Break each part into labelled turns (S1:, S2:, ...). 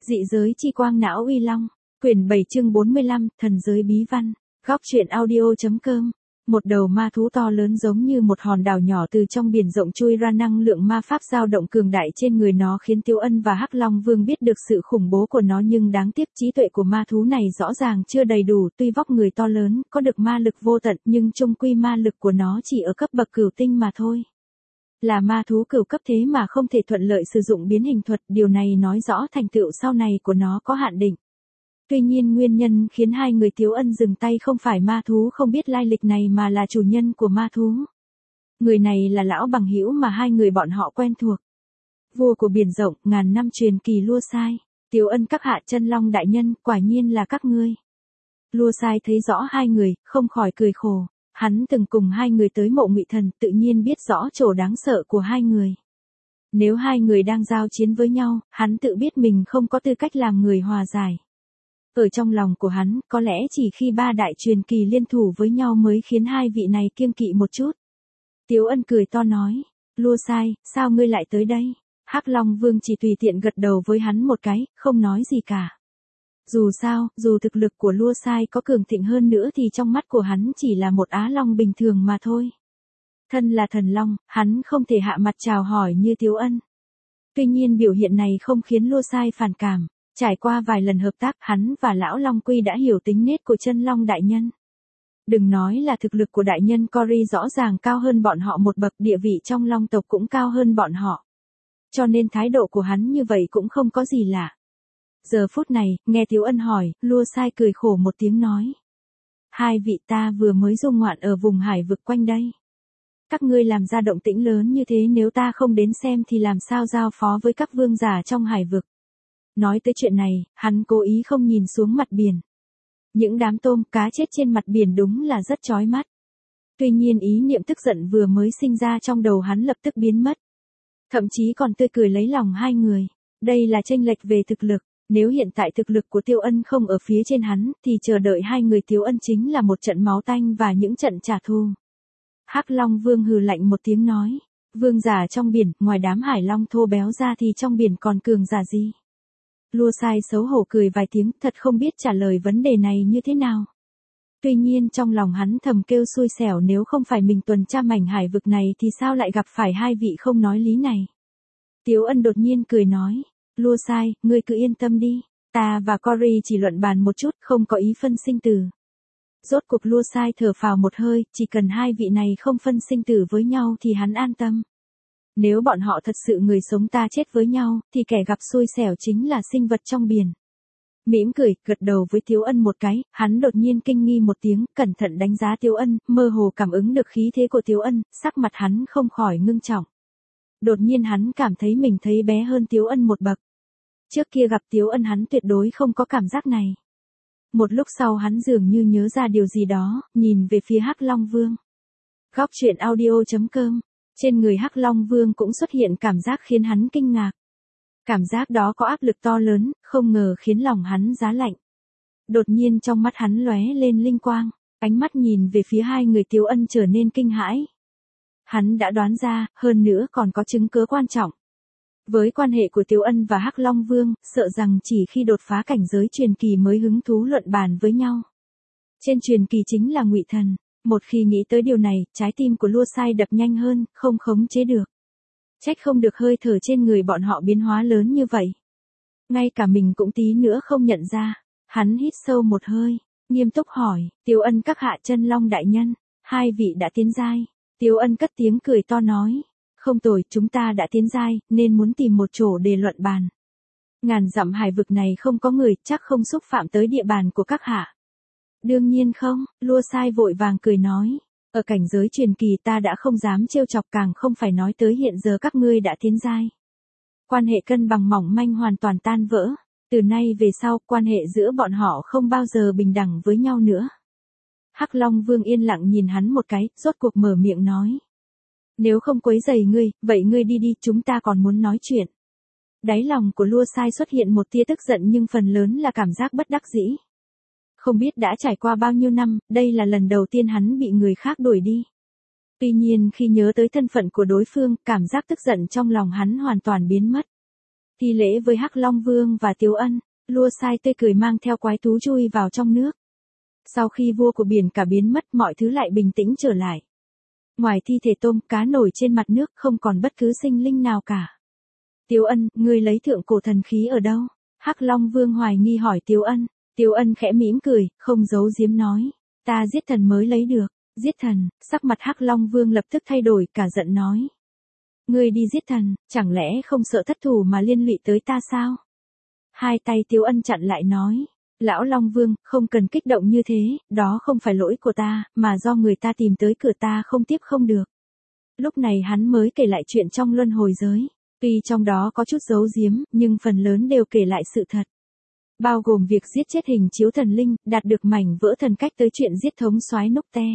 S1: Dị giới chi quang não uy long, quyển 7 chương 45, thần giới bí văn, góc truyện audio.com. Một đầu ma thú to lớn giống như một hòn đảo nhỏ từ trong biển rộng chui ra, năng lượng ma pháp dao động cường đại trên người nó khiến Tiếu Ân và Hắc Long Vương biết được sự khủng bố của nó, nhưng đáng tiếc trí tuệ của ma thú này rõ ràng chưa đầy đủ. Tuy vóc người to lớn, có được ma lực vô tận, nhưng chung quy ma lực của nó chỉ ở cấp bậc cửu tinh mà thôi. Là ma thú cửu cấp thế mà không thể thuận lợi sử dụng biến hình thuật, điều này nói rõ thành tựu sau này của nó có hạn định. Tuy nhiên nguyên nhân khiến hai người Tiếu Ân dừng tay không phải ma thú không biết lai lịch này mà là chủ nhân của ma thú. Người này là lão bằng hữu mà hai người bọn họ quen thuộc. Vua của biển rộng, ngàn năm truyền kỳ Lua Sai. Tiếu Ân các hạ chân long đại nhân, quả nhiên là các ngươi. Lua Sai thấy rõ hai người, không khỏi cười khổ. Hắn từng cùng hai người tới Mộ Ngụy Thần, tự nhiên biết rõ chỗ đáng sợ của hai người. Nếu hai người đang giao chiến với nhau, hắn tự biết mình không có tư cách làm người hòa giải. Ở trong lòng của hắn, có lẽ chỉ khi ba đại truyền kỳ liên thủ với nhau mới khiến hai vị này kiêng kỵ một chút. Tiếu Ân cười to nói, Lua Sai, sao ngươi lại tới đây? Hắc Long Vương chỉ tùy tiện gật đầu với hắn một cái, không nói gì cả. Dù sao, dù thực lực của Lua Sai có cường thịnh hơn nữa thì trong mắt của hắn chỉ là một á long bình thường mà thôi. Thân là thần long, hắn không thể hạ mặt chào hỏi như Tiếu Ân. Tuy nhiên biểu hiện này không khiến Lua Sai phản cảm. Trải qua vài lần hợp tác, hắn và lão Long Quy đã hiểu tính nết của chân long đại nhân. Đừng nói là thực lực của đại nhân Cory rõ ràng cao hơn bọn họ một bậc, địa vị trong long tộc cũng cao hơn bọn họ. Cho nên thái độ của hắn như vậy cũng không có gì lạ. Giờ phút này, nghe Tiếu Ân hỏi, Lua Sai cười khổ một tiếng nói. Hai vị ta vừa mới du ngoạn ở vùng hải vực quanh đây. Các ngươi làm ra động tĩnh lớn như thế, nếu ta không đến xem thì làm sao giao phó với các vương giả trong hải vực. Nói tới chuyện này, hắn cố ý không nhìn xuống mặt biển. Những đám tôm cá chết trên mặt biển đúng là rất chói mắt. Tuy nhiên ý niệm tức giận vừa mới sinh ra trong đầu hắn lập tức biến mất. Thậm chí còn tươi cười lấy lòng hai người. Đây là chênh lệch về thực lực. Nếu hiện tại thực lực của Tiếu Ân không ở phía trên hắn, thì chờ đợi hai người Tiếu Ân chính là một trận máu tanh và những trận trả thù. Hắc Long Vương hừ lạnh một tiếng nói. Vương giả trong biển, ngoài đám hải long thô béo ra thì trong biển còn cường giả gì? Lua Sai xấu hổ cười vài tiếng, thật không biết trả lời vấn đề này như thế nào. Tuy nhiên trong lòng hắn thầm kêu xui xẻo, nếu không phải mình tuần tra mảnh hải vực này thì sao lại gặp phải hai vị không nói lý này. Tiếu Ân đột nhiên cười nói, Lua Sai, ngươi cứ yên tâm đi, ta và Cory chỉ luận bàn một chút, không có ý phân sinh tử. Rốt cuộc Lua Sai thở phào một hơi, chỉ cần hai vị này không phân sinh tử với nhau thì hắn an tâm. Nếu bọn họ thật sự người sống ta chết với nhau, thì kẻ gặp xui xẻo chính là sinh vật trong biển. Mỉm cười, gật đầu với Tiếu Ân một cái, hắn đột nhiên kinh nghi một tiếng, cẩn thận đánh giá Tiếu Ân, mơ hồ cảm ứng được khí thế của Tiếu Ân, sắc mặt hắn không khỏi ngưng trọng. Đột nhiên hắn cảm thấy mình thấy bé hơn Tiếu Ân một bậc. Trước kia gặp Tiếu Ân hắn tuyệt đối không có cảm giác này. Một lúc sau hắn dường như nhớ ra điều gì đó, nhìn về phía Hắc Long Vương. Góc truyện audio.com. Trên người Hắc Long Vương cũng xuất hiện cảm giác khiến hắn kinh ngạc. Cảm giác đó có áp lực to lớn, không ngờ khiến lòng hắn giá lạnh. Đột nhiên trong mắt hắn lóe lên linh quang, ánh mắt nhìn về phía hai người Tiếu Ân trở nên kinh hãi. Hắn đã đoán ra, hơn nữa còn có chứng cứ quan trọng. Với quan hệ của Tiếu Ân và Hắc Long Vương, sợ rằng chỉ khi đột phá cảnh giới truyền kỳ mới hứng thú luận bàn với nhau. Trên truyền kỳ chính là Ngụy Thần. Một khi nghĩ tới điều này, trái tim của Lua Sai đập nhanh hơn, không khống chế được. Trách không được hơi thở trên người bọn họ biến hóa lớn như vậy. Ngay cả mình cũng tí nữa không nhận ra. Hắn hít sâu một hơi, nghiêm túc hỏi, Tiếu Ân các hạ chân long đại nhân, hai vị đã tiến giai. Tiếu Ân cất tiếng cười to nói, không tồi, chúng ta đã tiến giai, nên muốn tìm một chỗ để luận bàn. Ngàn dặm hải vực này không có người, chắc không xúc phạm tới địa bàn của các hạ. Đương nhiên không, Lua Sai vội vàng cười nói. Ở cảnh giới truyền kỳ ta đã không dám trêu chọc, càng không phải nói tới hiện giờ các ngươi đã tiến giai. Quan hệ cân bằng mỏng manh hoàn toàn tan vỡ. Từ nay về sau, quan hệ giữa bọn họ không bao giờ bình đẳng với nhau nữa. Hắc Long Vương yên lặng nhìn hắn một cái, rốt cuộc mở miệng nói. Nếu không quấy rầy ngươi, vậy ngươi đi đi, chúng ta còn muốn nói chuyện. Đáy lòng của Lua Sai xuất hiện một tia tức giận nhưng phần lớn là cảm giác bất đắc dĩ. Không biết đã trải qua bao nhiêu năm, đây là lần đầu tiên hắn bị người khác đuổi đi. Tuy nhiên khi nhớ tới thân phận của đối phương, cảm giác tức giận trong lòng hắn hoàn toàn biến mất. Thi lễ với Hắc Long Vương và Tiếu Ân, Lua Sai tươi cười mang theo quái thú chui vào trong nước. Sau khi vua của biển cả biến mất, mọi thứ lại bình tĩnh trở lại. Ngoài thi thể tôm cá nổi trên mặt nước không còn bất cứ sinh linh nào cả. Tiếu Ân, ngươi lấy thượng cổ thần khí ở đâu? Hắc Long Vương hoài nghi hỏi Tiếu Ân. Tiếu Ân khẽ mỉm cười, không giấu giếm nói. Ta giết thần mới lấy được. Giết thần, sắc mặt Hắc Long Vương lập tức thay đổi, cả giận nói. Ngươi đi giết thần, chẳng lẽ không sợ thất thủ mà liên lụy tới ta sao? Hai tay Tiếu Ân chặn lại nói. Lão Long Vương, không cần kích động như thế, đó không phải lỗi của ta, mà do người ta tìm tới cửa ta không tiếp không được. Lúc này hắn mới kể lại chuyện trong luân hồi giới. Tuy trong đó có chút giấu giếm, nhưng phần lớn đều kể lại sự thật. Bao gồm việc giết chết hình chiếu thần linh, đạt được mảnh vỡ thần cách tới chuyện giết thống soái Núc Te.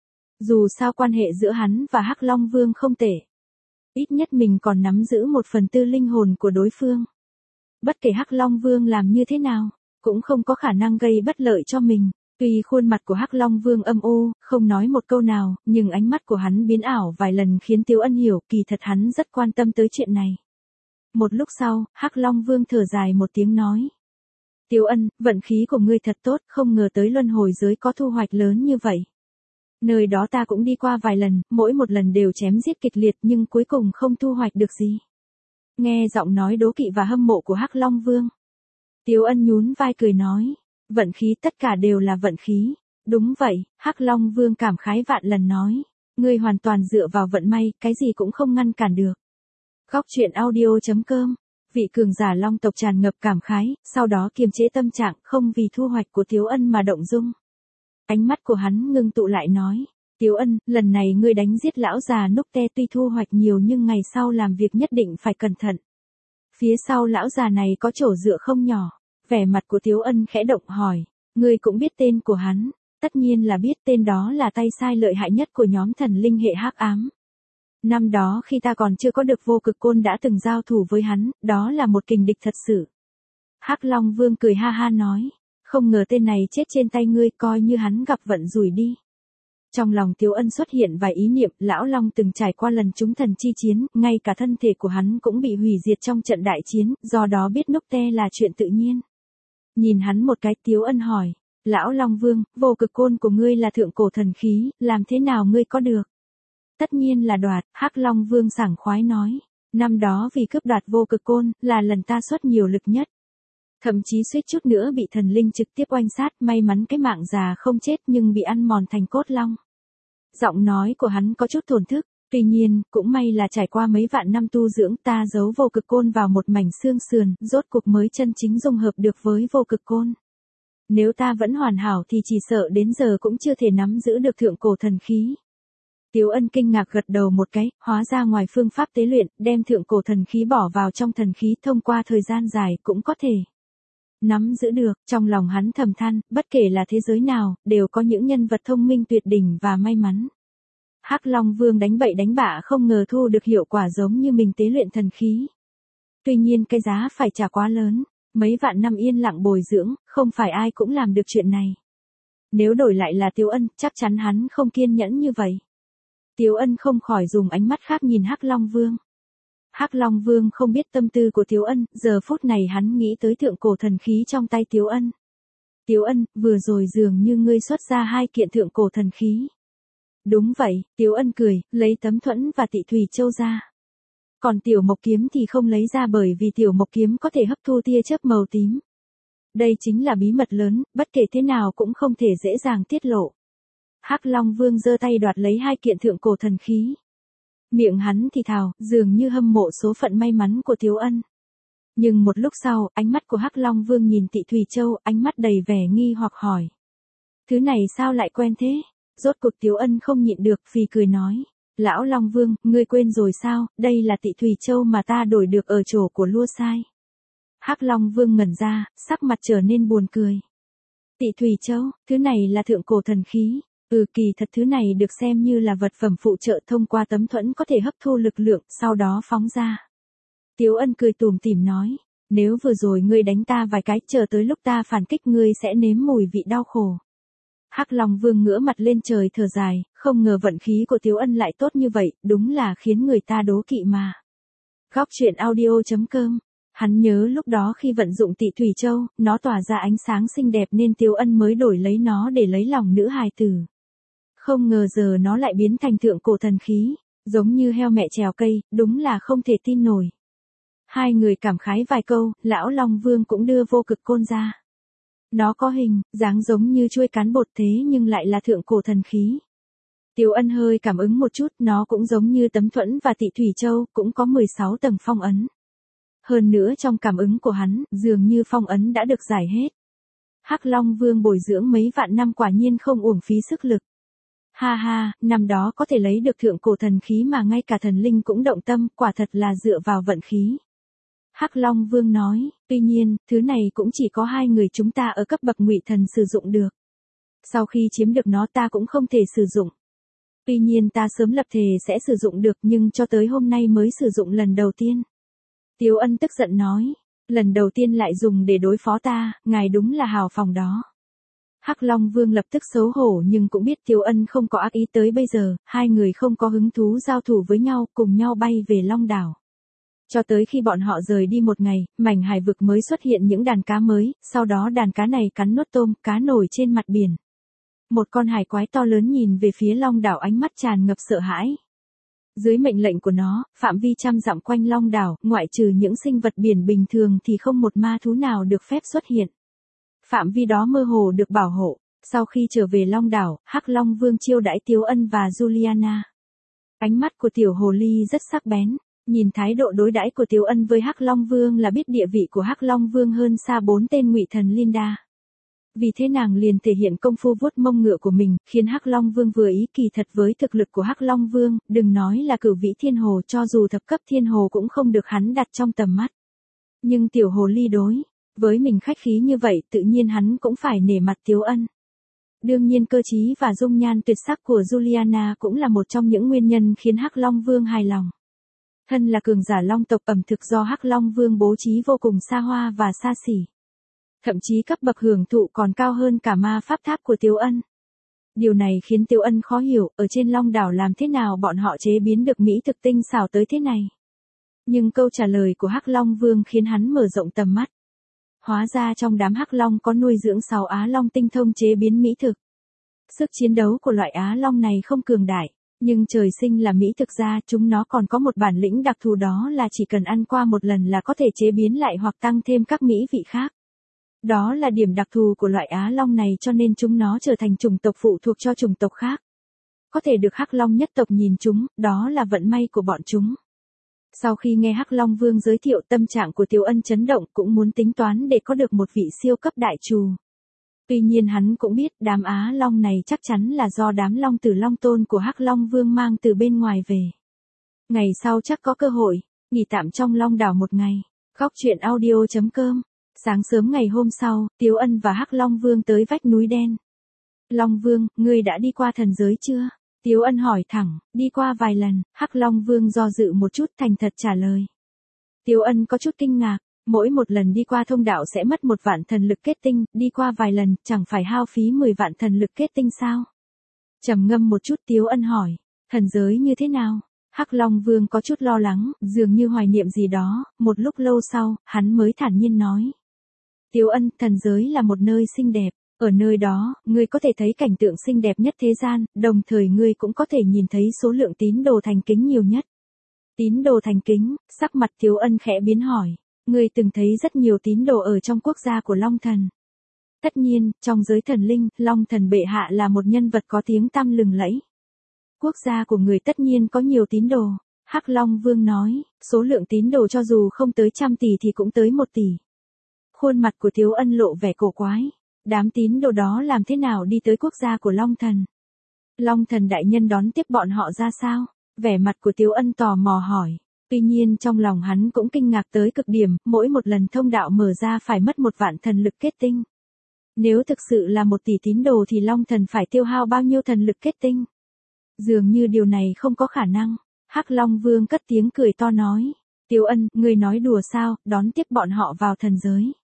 S1: Dù sao quan hệ giữa hắn và Hắc Long Vương không tệ. Ít nhất mình còn nắm giữ 1/4 linh hồn của đối phương. Bất kể Hắc Long Vương làm như thế nào, cũng không có khả năng gây bất lợi cho mình. Tuy khuôn mặt của Hắc Long Vương âm u, không nói một câu nào, nhưng ánh mắt của hắn biến ảo vài lần khiến Tiếu Ân hiểu kỳ thật hắn rất quan tâm tới chuyện này. Một lúc sau, Hắc Long Vương thở dài một tiếng nói. Tiếu Ân, vận khí của ngươi thật tốt, không ngờ tới luân hồi giới có thu hoạch lớn như vậy. Nơi đó ta cũng đi qua vài lần, mỗi một lần đều chém giết kịch liệt nhưng cuối cùng không thu hoạch được gì. Nghe giọng nói đố kỵ và hâm mộ của Hắc Long Vương. Tiếu Ân nhún vai cười nói. Vận khí tất cả đều là vận khí. Đúng vậy, Hắc Long Vương cảm khái vạn lần nói. Ngươi hoàn toàn dựa vào vận may, cái gì cũng không ngăn cản được. Góc truyện audio.com. Vị cường giả long tộc tràn ngập cảm khái, sau đó kiềm chế tâm trạng không vì thu hoạch của Tiếu Ân mà động dung. Ánh mắt của hắn ngưng tụ lại nói. Tiếu Ân, lần này ngươi đánh giết lão già Núc Te tuy thu hoạch nhiều nhưng ngày sau làm việc nhất định phải cẩn thận. Phía sau lão già này có chỗ dựa không nhỏ. Vẻ mặt của Tiếu Ân khẽ động hỏi. Ngươi cũng biết tên của hắn. Tất nhiên là biết, tên đó là tay sai lợi hại nhất của nhóm thần linh hệ hắc ám. Năm đó khi ta còn chưa có được vô cực côn đã từng giao thủ với hắn, đó là một kình địch thật sự. Hắc Long Vương cười ha ha nói. Không ngờ tên này chết trên tay ngươi, coi như hắn gặp vận rủi đi. Trong lòng Tiếu Ân xuất hiện vài ý niệm, lão Long từng trải qua lần chúng thần chi chiến, ngay cả thân thể của hắn cũng bị hủy diệt trong trận đại chiến, do đó biết Núc Te là chuyện tự nhiên. Nhìn hắn một cái, Tiếu Ân hỏi. Lão Long Vương, vô cực côn của ngươi là thượng cổ thần khí, làm thế nào ngươi có được? Tất nhiên là đoạt, Hắc Long Vương sảng khoái nói. Năm đó vì cướp đoạt vô cực côn, là lần ta xuất nhiều lực nhất. Thậm chí suýt chút nữa bị thần linh trực tiếp oanh sát, may mắn cái mạng già không chết nhưng bị ăn mòn thành cốt long. Giọng nói của hắn có chút thổn thức, tuy nhiên, cũng may là trải qua mấy vạn năm tu dưỡng ta giấu vô cực côn vào một mảnh xương sườn, rốt cuộc mới chân chính dung hợp được với vô cực côn. Nếu ta vẫn hoàn hảo thì chỉ sợ đến giờ cũng chưa thể nắm giữ được thượng cổ thần khí. Tiếu Ân kinh ngạc gật đầu một cái, hóa ra ngoài phương pháp tế luyện, đem thượng cổ thần khí bỏ vào trong thần khí thông qua thời gian dài cũng có thể nắm giữ được. Trong lòng hắn thầm than, bất kể là thế giới nào, đều có những nhân vật thông minh tuyệt đỉnh và may mắn. Hắc Long Vương đánh bậy đánh bạ không ngờ thu được hiệu quả giống như mình tế luyện thần khí. Tuy nhiên cái giá phải trả quá lớn, mấy vạn năm yên lặng bồi dưỡng, không phải ai cũng làm được chuyện này. Nếu đổi lại là Tiếu Ân, chắc chắn hắn không kiên nhẫn như vậy. Tiếu Ân không khỏi dùng ánh mắt khác nhìn Hắc Long Vương. Hắc Long Vương không biết tâm tư của Tiếu Ân, giờ phút này hắn nghĩ tới thượng cổ thần khí trong tay Tiếu Ân. Tiếu Ân, vừa rồi dường như ngươi xuất ra 2 kiện thượng cổ thần khí. Đúng vậy, Tiếu Ân cười, lấy tấm thuẫn và tị thủy châu ra. Còn tiểu mộc kiếm thì không lấy ra bởi vì tiểu mộc kiếm có thể hấp thu tia chớp màu tím. Đây chính là bí mật lớn, bất kể thế nào cũng không thể dễ dàng tiết lộ. Hắc Long Vương giơ tay đoạt lấy 2 kiện thượng cổ thần khí. Miệng hắn thì thào, dường như hâm mộ số phận may mắn của Tiếu Ân. Nhưng một lúc sau, ánh mắt của Hắc Long Vương nhìn Tị Thủy Châu, ánh mắt đầy vẻ nghi hoặc hỏi. Thứ này sao lại quen thế? Rốt cuộc Tiếu Ân không nhịn được, phì cười nói. Lão Long Vương, ngươi quên rồi sao, đây là Tị Thủy Châu mà ta đổi được ở chỗ của Lua Sai. Hắc Long Vương ngẩn ra, sắc mặt trở nên buồn cười. Tị Thủy Châu, thứ này là thượng cổ thần khí. Kỳ thật thứ này được xem như là vật phẩm phụ trợ, thông qua tấm thuẫn có thể hấp thu lực lượng, sau đó phóng ra. Tiếu Ân cười tủm tỉm nói, nếu vừa rồi ngươi đánh ta vài cái, chờ tới lúc ta phản kích ngươi sẽ nếm mùi vị đau khổ. Hắc Long Vương ngửa mặt lên trời thở dài, không ngờ vận khí của Tiếu Ân lại tốt như vậy, đúng là khiến người ta đố kỵ mà. Góc truyện audio.com Hắn nhớ lúc đó khi vận dụng Tị Thủy Châu, nó tỏa ra ánh sáng xinh đẹp nên Tiếu Ân mới đổi lấy nó để lấy lòng nữ hài tử. Không ngờ giờ nó lại biến thành thượng cổ thần khí, giống như heo mẹ trèo cây, đúng là không thể tin nổi. Hai người cảm khái vài câu, lão Long Vương cũng đưa vô cực côn ra. Nó có hình, dáng giống như chuôi cán bột thế nhưng lại là thượng cổ thần khí. Tiếu Ân hơi cảm ứng một chút, nó cũng giống như Tấm Thuẫn và Tị Thủy Châu, cũng có 16 tầng phong ấn. Hơn nữa trong cảm ứng của hắn, dường như phong ấn đã được giải hết. Hắc Long Vương bồi dưỡng mấy vạn năm quả nhiên không uổng phí sức lực. Ha ha, năm đó có thể lấy được thượng cổ thần khí mà ngay cả thần linh cũng động tâm, quả thật là dựa vào vận khí. Hắc Long Vương nói, tuy nhiên, thứ này cũng chỉ có hai người chúng ta ở cấp bậc ngụy thần sử dụng được. Sau khi chiếm được nó ta cũng không thể sử dụng. Tuy nhiên ta sớm lập thề sẽ sử dụng được nhưng cho tới hôm nay mới sử dụng lần đầu tiên. Tiếu Ân tức giận nói, lần đầu tiên lại dùng để đối phó ta, ngài đúng là hào phóng đó. Hắc Long Vương lập tức xấu hổ nhưng cũng biết Tiếu Ân không có ác ý tới bây giờ, hai người không có hứng thú giao thủ với nhau, cùng nhau bay về Long Đảo. Cho tới khi bọn họ rời đi một ngày, mảnh hải vực mới xuất hiện những đàn cá mới, sau đó đàn cá này cắn nuốt tôm, cá nổi trên mặt biển. Một con hải quái to lớn nhìn về phía Long Đảo ánh mắt tràn ngập sợ hãi. Dưới mệnh lệnh của nó, phạm vi trăm dặm quanh Long Đảo, ngoại trừ những sinh vật biển bình thường thì không một ma thú nào được phép xuất hiện. Phạm vi đó mơ hồ được bảo hộ. Sau khi trở về Long Đảo, Hắc Long Vương chiêu đãi Tiếu Ân và Juliana. Ánh mắt của tiểu hồ ly rất sắc bén, nhìn thái độ đối đãi của Tiếu Ân với Hắc Long Vương là biết địa vị của Hắc Long Vương hơn xa 4 tên ngụy thần Linda. Vì thế nàng liền thể hiện công phu vuốt mông ngựa của mình, khiến Hắc Long Vương vừa ý. Kỳ thật với thực lực của Hắc Long Vương, đừng nói là cửu vĩ thiên hồ, cho dù thập cấp thiên hồ cũng không được hắn đặt trong tầm mắt. Nhưng tiểu hồ ly đối với mình khách khí như vậy, tự nhiên hắn cũng phải nể mặt Tiếu Ân. Đương nhiên cơ trí và dung nhan tuyệt sắc của Juliana cũng là một trong những nguyên nhân khiến Hắc Long Vương hài lòng. Thân là cường giả long tộc, ẩm thực do Hắc Long Vương bố trí vô cùng xa hoa và xa xỉ. Thậm chí cấp bậc hưởng thụ còn cao hơn cả ma pháp tháp của Tiếu Ân. Điều này khiến Tiếu Ân khó hiểu, ở trên Long Đảo làm thế nào bọn họ chế biến được mỹ thực tinh xảo tới thế này. Nhưng câu trả lời của Hắc Long Vương khiến hắn mở rộng tầm mắt. Hóa ra trong đám Hắc Long có nuôi dưỡng 6 Á Long tinh thông chế biến mỹ thực. Sức chiến đấu của loại Á Long này không cường đại, nhưng trời sinh là mỹ thực ra, chúng nó còn có một bản lĩnh đặc thù, đó là chỉ cần ăn qua một lần là có thể chế biến lại hoặc tăng thêm các mỹ vị khác. Đó là điểm đặc thù của loại Á Long này, cho nên chúng nó trở thành chủng tộc phụ thuộc cho chủng tộc khác. Có thể được Hắc Long nhất tộc nhìn chúng, đó là vận may của bọn chúng. Sau khi nghe Hắc Long Vương giới thiệu, tâm trạng của Tiếu Ân chấn động, cũng muốn tính toán để có được một vị siêu cấp đại trù. Tuy nhiên hắn cũng biết đám Á Long này chắc chắn là do đám Long Tử Long Tôn của Hắc Long Vương mang từ bên ngoài về. Ngày sau chắc có cơ hội, nghỉ tạm trong Long Đảo một ngày. Góc truyện audio.com. Sáng sớm ngày hôm sau, Tiếu Ân và Hắc Long Vương tới vách núi đen. Long Vương, ngươi đã đi qua thần giới chưa? Tiếu Ân hỏi thẳng, đi qua vài lần. Hắc Long Vương do dự một chút, thành thật trả lời. Tiếu Ân có chút kinh ngạc, mỗi một lần đi qua thông đạo sẽ mất 1 vạn thần lực kết tinh, đi qua vài lần, chẳng phải hao phí 10 vạn thần lực kết tinh sao? Trầm ngâm một chút, Tiếu Ân hỏi, thần giới như thế nào? Hắc Long Vương có chút lo lắng, dường như hoài niệm gì đó, một lúc lâu sau, hắn mới thản nhiên nói. Tiếu Ân, thần giới là một nơi xinh đẹp, ở nơi đó, ngươi có thể thấy cảnh tượng xinh đẹp nhất thế gian, đồng thời ngươi cũng có thể nhìn thấy số lượng tín đồ thành kính nhiều nhất. Tín đồ thành kính, sắc mặt Tiếu Ân khẽ biến hỏi, ngươi từng thấy rất nhiều tín đồ ở trong quốc gia của Long Thần. Tất nhiên, trong giới thần linh, Long Thần bệ hạ là một nhân vật có tiếng tăm lừng lẫy. Quốc gia của người tất nhiên có nhiều tín đồ. Hắc Long Vương nói, số lượng tín đồ cho dù không tới 100 tỷ thì cũng tới 1 tỷ. Khuôn mặt của Tiếu Ân lộ vẻ cổ quái. Đám tín đồ đó làm thế nào đi tới quốc gia của Long Thần? Long Thần đại nhân đón tiếp bọn họ ra sao? Vẻ mặt của Tiếu Ân tò mò hỏi. Tuy nhiên trong lòng hắn cũng kinh ngạc tới cực điểm, mỗi một lần thông đạo mở ra phải mất 1 vạn thần lực kết tinh. Nếu thực sự là 1 tỷ tín đồ thì Long Thần phải tiêu hao bao nhiêu thần lực kết tinh? Dường như điều này không có khả năng. Hắc Long Vương cất tiếng cười to nói. Tiếu Ân, ngươi nói đùa sao, đón tiếp bọn họ vào thần giới.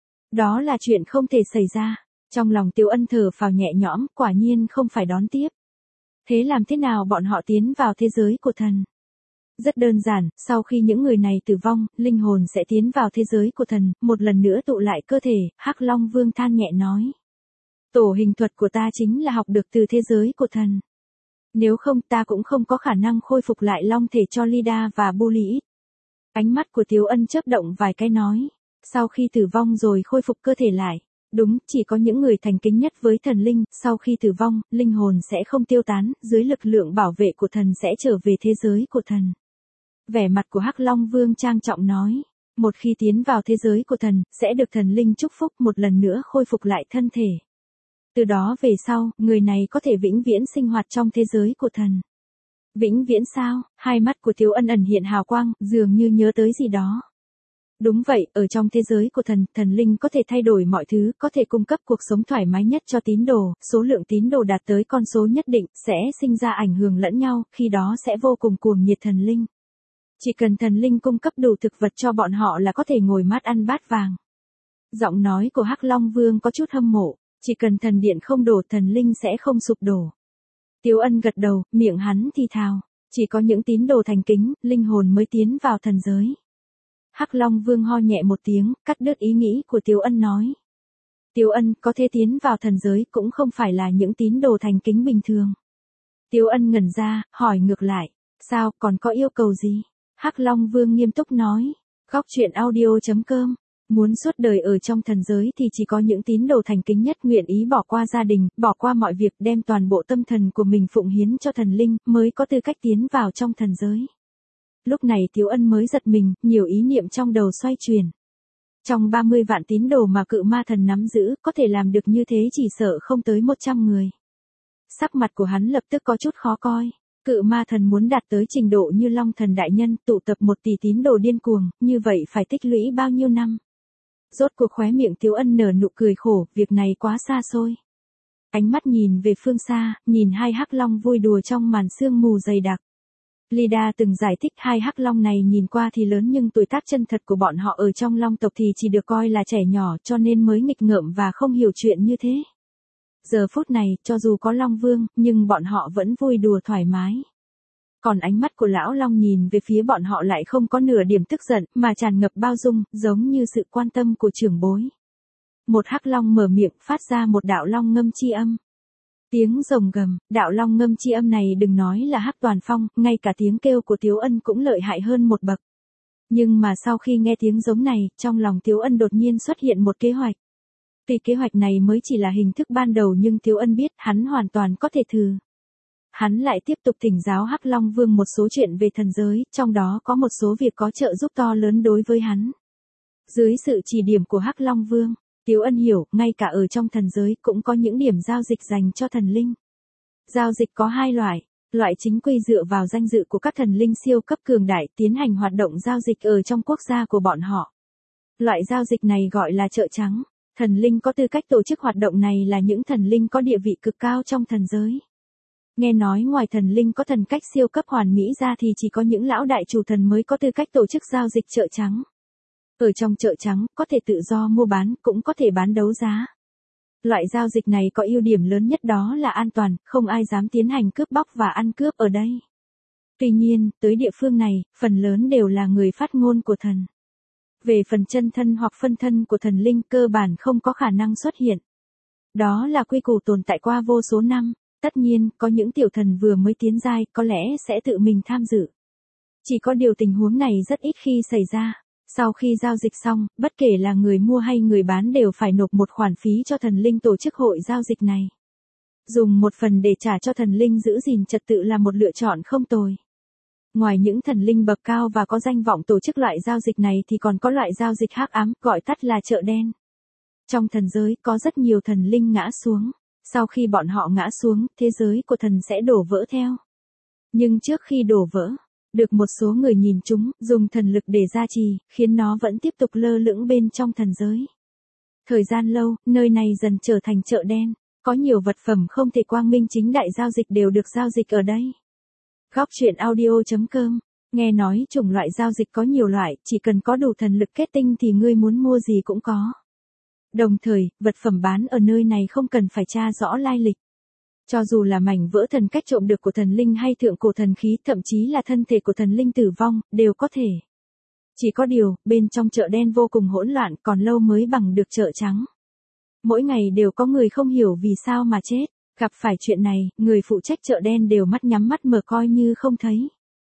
S1: Đó là chuyện không thể xảy ra. Trong lòng Tiếu Ân thở phào nhẹ nhõm, quả nhiên không phải đón tiếp. Thế làm thế nào bọn họ tiến vào thế giới của thần? Rất đơn giản, sau khi những người này tử vong, linh hồn sẽ tiến vào thế giới của thần, một lần nữa tụ lại cơ thể, Hắc Long Vương than nhẹ nói. Tổ hình thuật của ta chính là học được từ thế giới của thần. Nếu không ta cũng không có khả năng khôi phục lại long thể cho Lida và Bully. Ánh mắt của Tiếu Ân chớp động vài cái nói. Sau khi tử vong rồi khôi phục cơ thể lại. Đúng, chỉ có những người thành kính nhất với thần linh, sau khi tử vong, linh hồn sẽ không tiêu tán, dưới lực lượng bảo vệ của thần sẽ trở về thế giới của thần. Vẻ mặt của Hắc Long Vương trang trọng nói. Một khi tiến vào thế giới của thần, sẽ được thần linh chúc phúc một lần nữa khôi phục lại thân thể. Từ đó về sau, người này có thể vĩnh viễn sinh hoạt trong thế giới của thần. Vĩnh viễn sao? Hai mắt của Tiếu Ân ẩn hiện hào quang, dường như nhớ tới gì đó. Đúng vậy, ở trong thế giới của thần, thần linh có thể thay đổi mọi thứ, có thể cung cấp cuộc sống thoải mái nhất cho tín đồ, số lượng tín đồ đạt tới con số nhất định, sẽ sinh ra ảnh hưởng lẫn nhau, khi đó sẽ vô cùng cuồng nhiệt thần linh. Chỉ cần thần linh cung cấp đủ thực vật cho bọn họ là có thể ngồi mát ăn bát vàng. Giọng nói của Hắc Long Vương có chút hâm mộ, chỉ cần thần điện không đổ thần linh sẽ không sụp đổ. Tiếu Ân gật đầu, miệng hắn thì thào, chỉ có những tín đồ thành kính, linh hồn mới tiến vào thần giới. Hắc Long Vương ho nhẹ một tiếng, cắt đứt ý nghĩ của Tiếu Ân nói. Tiếu Ân có thể tiến vào thần giới cũng không phải là những tín đồ thành kính bình thường. Tiếu Ân ngẩn ra, hỏi ngược lại, sao còn có yêu cầu gì? Hắc Long Vương nghiêm túc nói, Góc Truyện Audio.com, muốn suốt đời ở trong thần giới thì chỉ có những tín đồ thành kính nhất nguyện ý bỏ qua gia đình, bỏ qua mọi việc đem toàn bộ tâm thần của mình phụng hiến cho thần linh mới có tư cách tiến vào trong thần giới. Lúc này Tiếu Ân mới giật mình, nhiều ý niệm trong đầu xoay chuyển. Trong 30 vạn tín đồ mà cự ma thần nắm giữ, có thể làm được như thế chỉ sợ không tới 100 người. Sắc mặt của hắn lập tức có chút khó coi. Cự ma thần muốn đạt tới trình độ như Long Thần Đại Nhân, tụ tập 1 tỷ tín đồ điên cuồng, như vậy phải tích lũy bao nhiêu năm? Rốt cuộc khóe miệng Tiếu Ân nở nụ cười khổ, việc này quá xa xôi. Ánh mắt nhìn về phương xa, nhìn hai hắc long vui đùa trong màn sương mù dày đặc. Lida từng giải thích hai hắc long này nhìn qua thì lớn nhưng tuổi tác chân thật của bọn họ ở trong long tộc thì chỉ được coi là trẻ nhỏ cho nên mới nghịch ngợm và không hiểu chuyện như thế. Giờ phút này, cho dù có Long Vương, nhưng bọn họ vẫn vui đùa thoải mái. Còn ánh mắt của lão Long nhìn về phía bọn họ lại không có nửa điểm tức giận, mà tràn ngập bao dung, giống như sự quan tâm của trưởng bối. Một hắc long mở miệng phát ra một đạo long ngâm chi âm. Tiếng rồng gầm, đạo long ngâm chi âm này đừng nói là Hắc Toàn Phong, ngay cả tiếng kêu của Tiếu Ân cũng lợi hại hơn một bậc. Nhưng mà sau khi nghe tiếng giống này, trong lòng Tiếu Ân đột nhiên xuất hiện một kế hoạch. Tuy kế hoạch này mới chỉ là hình thức ban đầu nhưng Tiếu Ân biết hắn hoàn toàn có thể thử. Hắn lại tiếp tục thỉnh giáo Hắc Long Vương một số chuyện về thần giới, trong đó có một số việc có trợ giúp to lớn đối với hắn. Dưới sự chỉ điểm của Hắc Long Vương, Tiếu Ân hiểu, ngay cả ở trong thần giới cũng có những điểm giao dịch dành cho thần linh. Giao dịch có 2 loại, loại chính quy dựa vào danh dự của các thần linh siêu cấp cường đại tiến hành hoạt động giao dịch ở trong quốc gia của bọn họ. Loại giao dịch này gọi là chợ trắng, thần linh có tư cách tổ chức hoạt động này là những thần linh có địa vị cực cao trong thần giới. Nghe nói ngoài thần linh có thần cách siêu cấp hoàn mỹ ra thì chỉ có những lão đại chủ thần mới có tư cách tổ chức giao dịch chợ trắng. Ở trong chợ trắng, có thể tự do mua bán, cũng có thể bán đấu giá. Loại giao dịch này có ưu điểm lớn nhất đó là an toàn, không ai dám tiến hành cướp bóc và ăn cướp ở đây. Tuy nhiên, tới địa phương này, phần lớn đều là người phát ngôn của thần. Về phần chân thân hoặc phân thân của thần linh cơ bản không có khả năng xuất hiện. Đó là quy củ tồn tại qua vô số năm. Tất nhiên, có những tiểu thần vừa mới tiến giai, có lẽ sẽ tự mình tham dự. Chỉ có điều tình huống này rất ít khi xảy ra. Sau khi giao dịch xong, bất kể là người mua hay người bán đều phải nộp một khoản phí cho thần linh tổ chức hội giao dịch này. Dùng một phần để trả cho thần linh giữ gìn trật tự là một lựa chọn không tồi. Ngoài những thần linh bậc cao và có danh vọng tổ chức loại giao dịch này thì còn có loại giao dịch hắc ám, gọi tắt là chợ đen. Trong thần giới có rất nhiều thần linh ngã xuống. Sau khi bọn họ ngã xuống, thế giới của thần sẽ đổ vỡ theo. Nhưng trước khi đổ vỡ, được một số người nhìn chúng, dùng thần lực để gia trì, khiến nó vẫn tiếp tục lơ lửng bên trong thần giới. Thời gian lâu, nơi này dần trở thành chợ đen. Có nhiều vật phẩm không thể quang minh chính đại giao dịch đều được giao dịch ở đây. Góc Truyện Audio.com. Nghe nói chủng loại giao dịch có nhiều loại, chỉ cần có đủ thần lực kết tinh thì ngươi muốn mua gì cũng có. Đồng thời, vật phẩm bán ở nơi này không cần phải tra rõ lai lịch. Cho dù là mảnh vỡ thần cách trộm được của thần linh hay thượng cổ thần khí, thậm chí là thân thể của thần linh tử vong, đều có thể. Chỉ có điều, bên trong chợ đen vô cùng hỗn loạn, còn lâu mới bằng được chợ trắng. Mỗi ngày đều có người không hiểu vì sao mà chết. Gặp phải chuyện này, người phụ trách chợ đen đều mắt nhắm mắt mở coi như không thấy.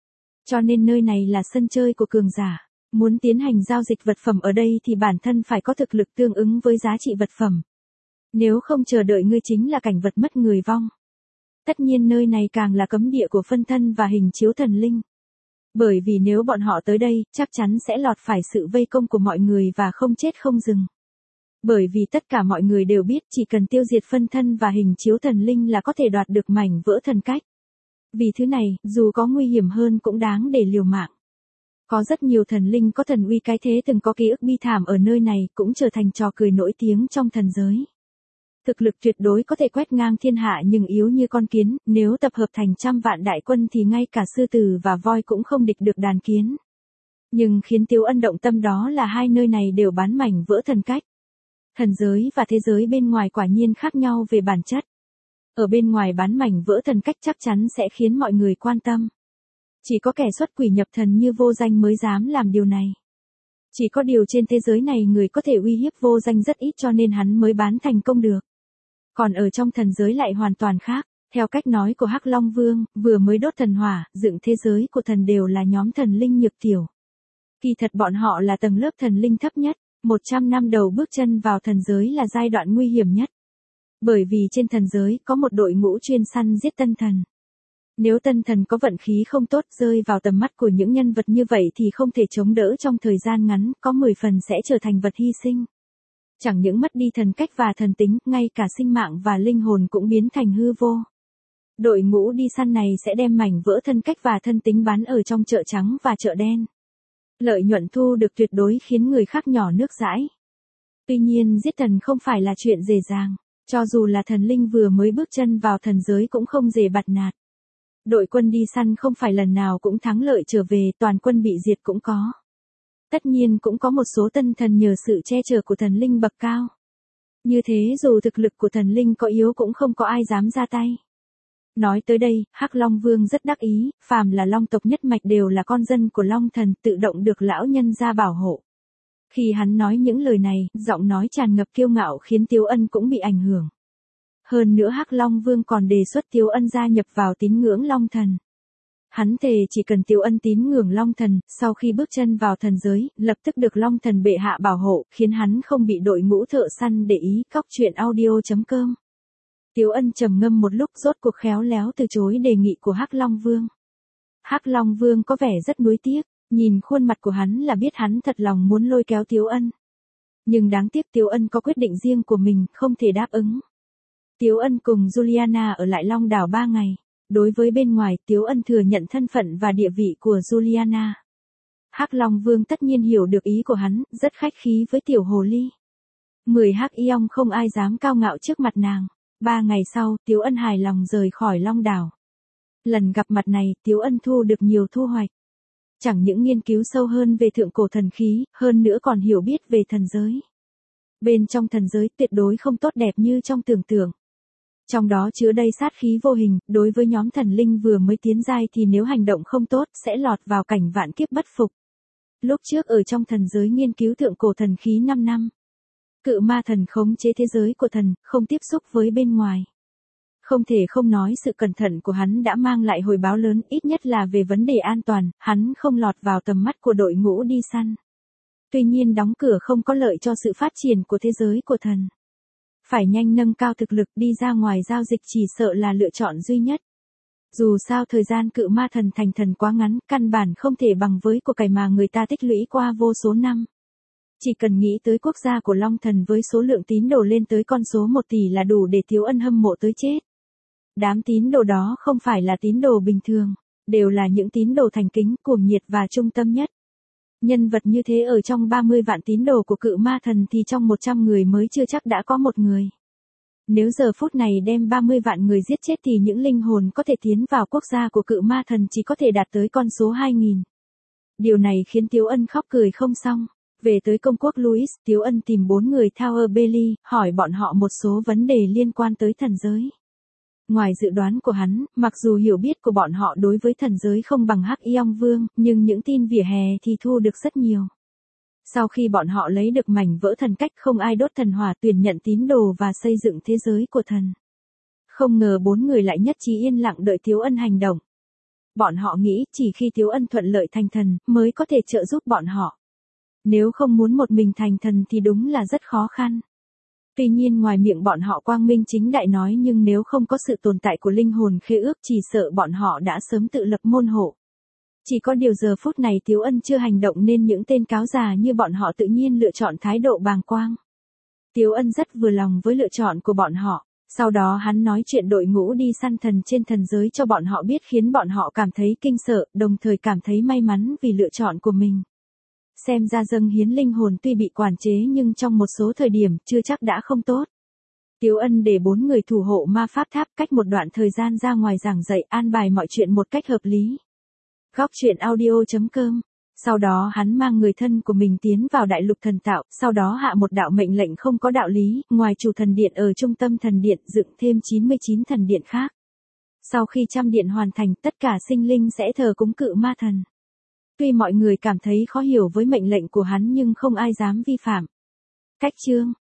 S1: Cho nên nơi này là sân chơi của cường giả. Muốn tiến hành giao dịch vật phẩm ở đây thì bản thân phải có thực lực tương ứng với giá trị vật phẩm. Nếu không chờ đợi ngươi chính là cảnh vật mất người vong. Tất nhiên nơi này càng là cấm địa của phân thân và hình chiếu thần linh. Bởi vì nếu bọn họ tới đây, chắc chắn sẽ lọt phải sự vây công của mọi người và không chết không dừng. Bởi vì tất cả mọi người đều biết chỉ cần tiêu diệt phân thân và hình chiếu thần linh là có thể đoạt được mảnh vỡ thần cách. Vì thứ này, dù có nguy hiểm hơn cũng đáng để liều mạng. Có rất nhiều thần linh có thần uy cái thế từng có ký ức bi thảm ở nơi này cũng trở thành trò cười nổi tiếng trong thần giới. Thực lực tuyệt đối có thể quét ngang thiên hạ nhưng yếu như con kiến, nếu tập hợp thành trăm vạn đại quân thì ngay cả sư tử và voi cũng không địch được đàn kiến. Nhưng khiến Tiếu Ân động tâm đó là hai nơi này đều bán mảnh vỡ thần cách. Thần giới và thế giới bên ngoài quả nhiên khác nhau về bản chất. Ở bên ngoài bán mảnh vỡ thần cách chắc chắn sẽ khiến mọi người quan tâm. Chỉ có kẻ xuất quỷ nhập thần như Vô Danh mới dám làm điều này. Chỉ có điều trên thế giới này người có thể uy hiếp Vô Danh rất ít cho nên hắn mới bán thành công được. Còn ở trong thần giới lại hoàn toàn khác. Theo cách nói của Hắc Long Vương, vừa mới đốt thần hỏa, dựng thế giới của thần đều là nhóm thần linh nhược tiểu. Kỳ thật bọn họ là tầng lớp thần linh thấp nhất. 100 năm đầu bước chân vào thần giới là giai đoạn nguy hiểm nhất. Bởi vì trên thần giới có một đội ngũ chuyên săn giết tân thần. Nếu tân thần có vận khí không tốt rơi vào tầm mắt của những nhân vật như vậy thì không thể chống đỡ trong thời gian ngắn, có 10 phần sẽ trở thành vật hy sinh. Chẳng những mất đi thần cách và thần tính, ngay cả sinh mạng và linh hồn cũng biến thành hư vô. Đội ngũ đi săn này sẽ đem mảnh vỡ thân cách và thân tính bán ở trong chợ trắng và chợ đen. Lợi nhuận thu được tuyệt đối khiến người khác nhỏ nước dãi. Tuy nhiên giết thần không phải là chuyện dễ dàng, cho dù là thần linh vừa mới bước chân vào thần giới cũng không dễ bạt nạt. Đội quân đi săn không phải lần nào cũng thắng lợi trở về, toàn quân bị diệt cũng có. Tất nhiên cũng có một số tân thần nhờ sự che chở của thần linh bậc cao. Như thế dù thực lực của thần linh có yếu cũng không có ai dám ra tay. Nói tới đây, Hắc Long Vương rất đắc ý, phàm là long tộc nhất mạch đều là con dân của Long Thần, tự động được lão nhân ra bảo hộ. Khi hắn nói những lời này, giọng nói tràn ngập kiêu ngạo khiến Tiếu Ân cũng bị ảnh hưởng. Hơn nữa Hắc Long Vương còn đề xuất Tiếu Ân gia nhập vào tín ngưỡng Long Thần. Hắn thề chỉ cần Tiếu Ân tín ngưỡng Long Thần, sau khi bước chân vào thần giới, lập tức được Long Thần bệ hạ bảo hộ, khiến hắn không bị đội ngũ thợ săn để ý. Cóc truyện audio.com. Tiếu Ân trầm ngâm một lúc rốt cuộc khéo léo từ chối đề nghị của Hắc Long Vương. Hắc Long Vương có vẻ rất nuối tiếc, nhìn khuôn mặt của hắn là biết hắn thật lòng muốn lôi kéo Tiếu Ân. Nhưng đáng tiếc Tiếu Ân có quyết định riêng của mình, không thể đáp ứng. Tiếu Ân cùng Juliana ở lại Long Đảo 3 ngày. Đối với bên ngoài, Tiếu Ân thừa nhận thân phận và địa vị của Juliana. Hắc Long Vương tất nhiên hiểu được ý của hắn, rất khách khí với tiểu hồ ly. 10 Hắc Yong không ai dám cao ngạo trước mặt nàng. 3 ngày sau, Tiếu Ân hài lòng rời khỏi Long Đảo. Lần gặp mặt này, Tiếu Ân thu được nhiều thu hoạch. Chẳng những nghiên cứu sâu hơn về thượng cổ thần khí, hơn nữa còn hiểu biết về thần giới. Bên trong thần giới tuyệt đối không tốt đẹp như trong tưởng tượng. Trong đó chứa đầy sát khí vô hình, đối với nhóm thần linh vừa mới tiến giai thì nếu hành động không tốt sẽ lọt vào cảnh vạn kiếp bất phục. Lúc trước ở trong thần giới nghiên cứu thượng cổ thần khí 5 năm. Cự ma thần khống chế thế giới của thần, không tiếp xúc với bên ngoài. Không thể không nói sự cẩn thận của hắn đã mang lại hồi báo lớn, ít nhất là về vấn đề an toàn, hắn không lọt vào tầm mắt của đội ngũ đi săn. Tuy nhiên đóng cửa không có lợi cho sự phát triển của thế giới của thần. Phải nhanh nâng cao thực lực, đi ra ngoài giao dịch chỉ sợ là lựa chọn duy nhất. Dù sao thời gian cự ma thần thành thần quá ngắn, căn bản không thể bằng với của cải mà người ta tích lũy qua vô số năm. Chỉ cần nghĩ tới quốc gia của Long Thần với số lượng tín đồ lên tới con số 1 tỷ là đủ để Tiếu Ân hâm mộ tới chết. Đám tín đồ đó không phải là tín đồ bình thường, đều là những tín đồ thành kính, cuồng nhiệt và trung tâm nhất. Nhân vật như thế ở trong 30 vạn tín đồ của cự ma thần thì trong 100 người mới chưa chắc đã có một người. Nếu giờ phút này đem 30 vạn người giết chết thì những linh hồn có thể tiến vào quốc gia của cự ma thần chỉ có thể đạt tới con số 2000. Điều này khiến Tiếu Ân khóc cười không xong. Về tới công quốc Louis, Tiếu Ân tìm 4 người Tower Bailey, hỏi bọn họ một số vấn đề liên quan tới thần giới. Ngoài dự đoán của hắn, mặc dù hiểu biết của bọn họ đối với thần giới không bằng Hắc Yong Vương, nhưng những tin vỉa hè thì thu được rất nhiều. Sau khi bọn họ lấy được mảnh vỡ thần cách, không ai đốt thần hỏa tuyển nhận tín đồ và xây dựng thế giới của thần. Không ngờ 4 người lại nhất trí yên lặng đợi Tiếu Ân hành động. Bọn họ nghĩ chỉ khi Tiếu Ân thuận lợi thành thần mới có thể trợ giúp bọn họ. Nếu không muốn một mình thành thần thì đúng là rất khó khăn. Tuy nhiên ngoài miệng bọn họ quang minh chính đại nói, nhưng nếu không có sự tồn tại của linh hồn khế ước chỉ sợ bọn họ đã sớm tự lập môn hộ. Chỉ có điều giờ phút này Tiếu Ân chưa hành động nên những tên cáo già như bọn họ tự nhiên lựa chọn thái độ bàng quang. Tiếu Ân rất vừa lòng với lựa chọn của bọn họ. Sau đó hắn nói chuyện đội ngũ đi săn thần trên thần giới cho bọn họ biết, khiến bọn họ cảm thấy kinh sợ, đồng thời cảm thấy may mắn vì lựa chọn của mình. Xem ra dâng hiến linh hồn tuy bị quản chế nhưng trong một số thời điểm chưa chắc đã không tốt. Tiếu Ân để 4 người thủ hộ ma pháp tháp cách một đoạn thời gian ra ngoài giảng dạy an bài mọi chuyện một cách hợp lý. Góc truyện audio.com. Sau đó hắn mang người thân của mình tiến vào đại lục thần tạo, sau đó hạ một đạo mệnh lệnh không có đạo lý, ngoài chủ thần điện ở trung tâm thần điện dựng thêm 99 thần điện khác. Sau khi trăm điện hoàn thành, tất cả sinh linh sẽ thờ cúng cự ma thần. Tuy mọi người cảm thấy khó hiểu với mệnh lệnh của hắn nhưng không ai dám vi phạm. Cách chương